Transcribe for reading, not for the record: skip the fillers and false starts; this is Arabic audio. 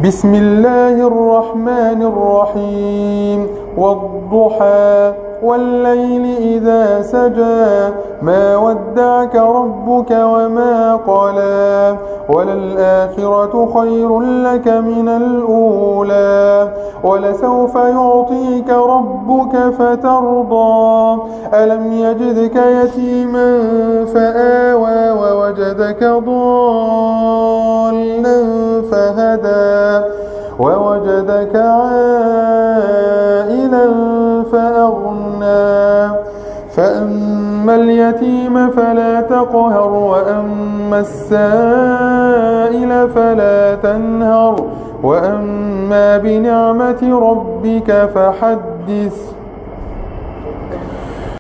بسم الله الرحمن الرحيم والضحى والليل إذا سجى ما ودعك ربك وما قلى وللآخرة خير لك من الأولى ولسوف يعطيك ربك فترضى ألم يجدك يتيما فآوى ووجدك ضالا فهدى ووجدك عائلا فأغنى فأما اليتيم فلا تقهر وأما السائل فلا تنهر وأما بنعمة ربك فحدث